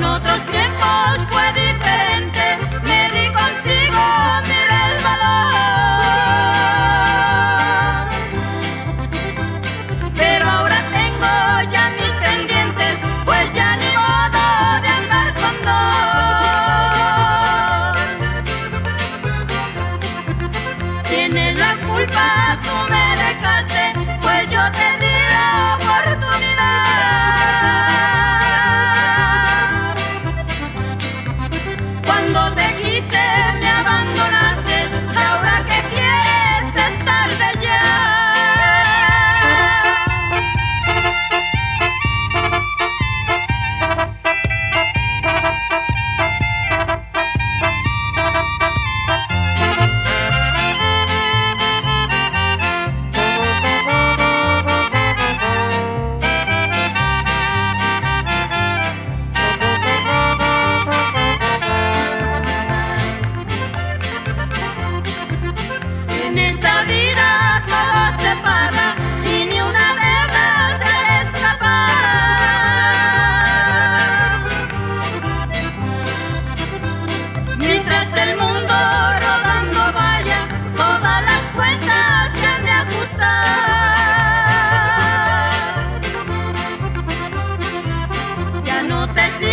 otros tiempos fue diferente, me di contigo, mira el valor. Pero ahora tengo ya mis pendientes, pues ya ni modo de andar con dos. Tienes la culpa, tú me dejaste, pues yo te di la oportunidad. Cuando te quise me abandonaste, y ahora que quieres es tarde ya. En esta vida todo se paga y ni una deuda se le escapa. Mientras el mundo rodando vaya, todas las cuentas se han de ajustar. Ya no te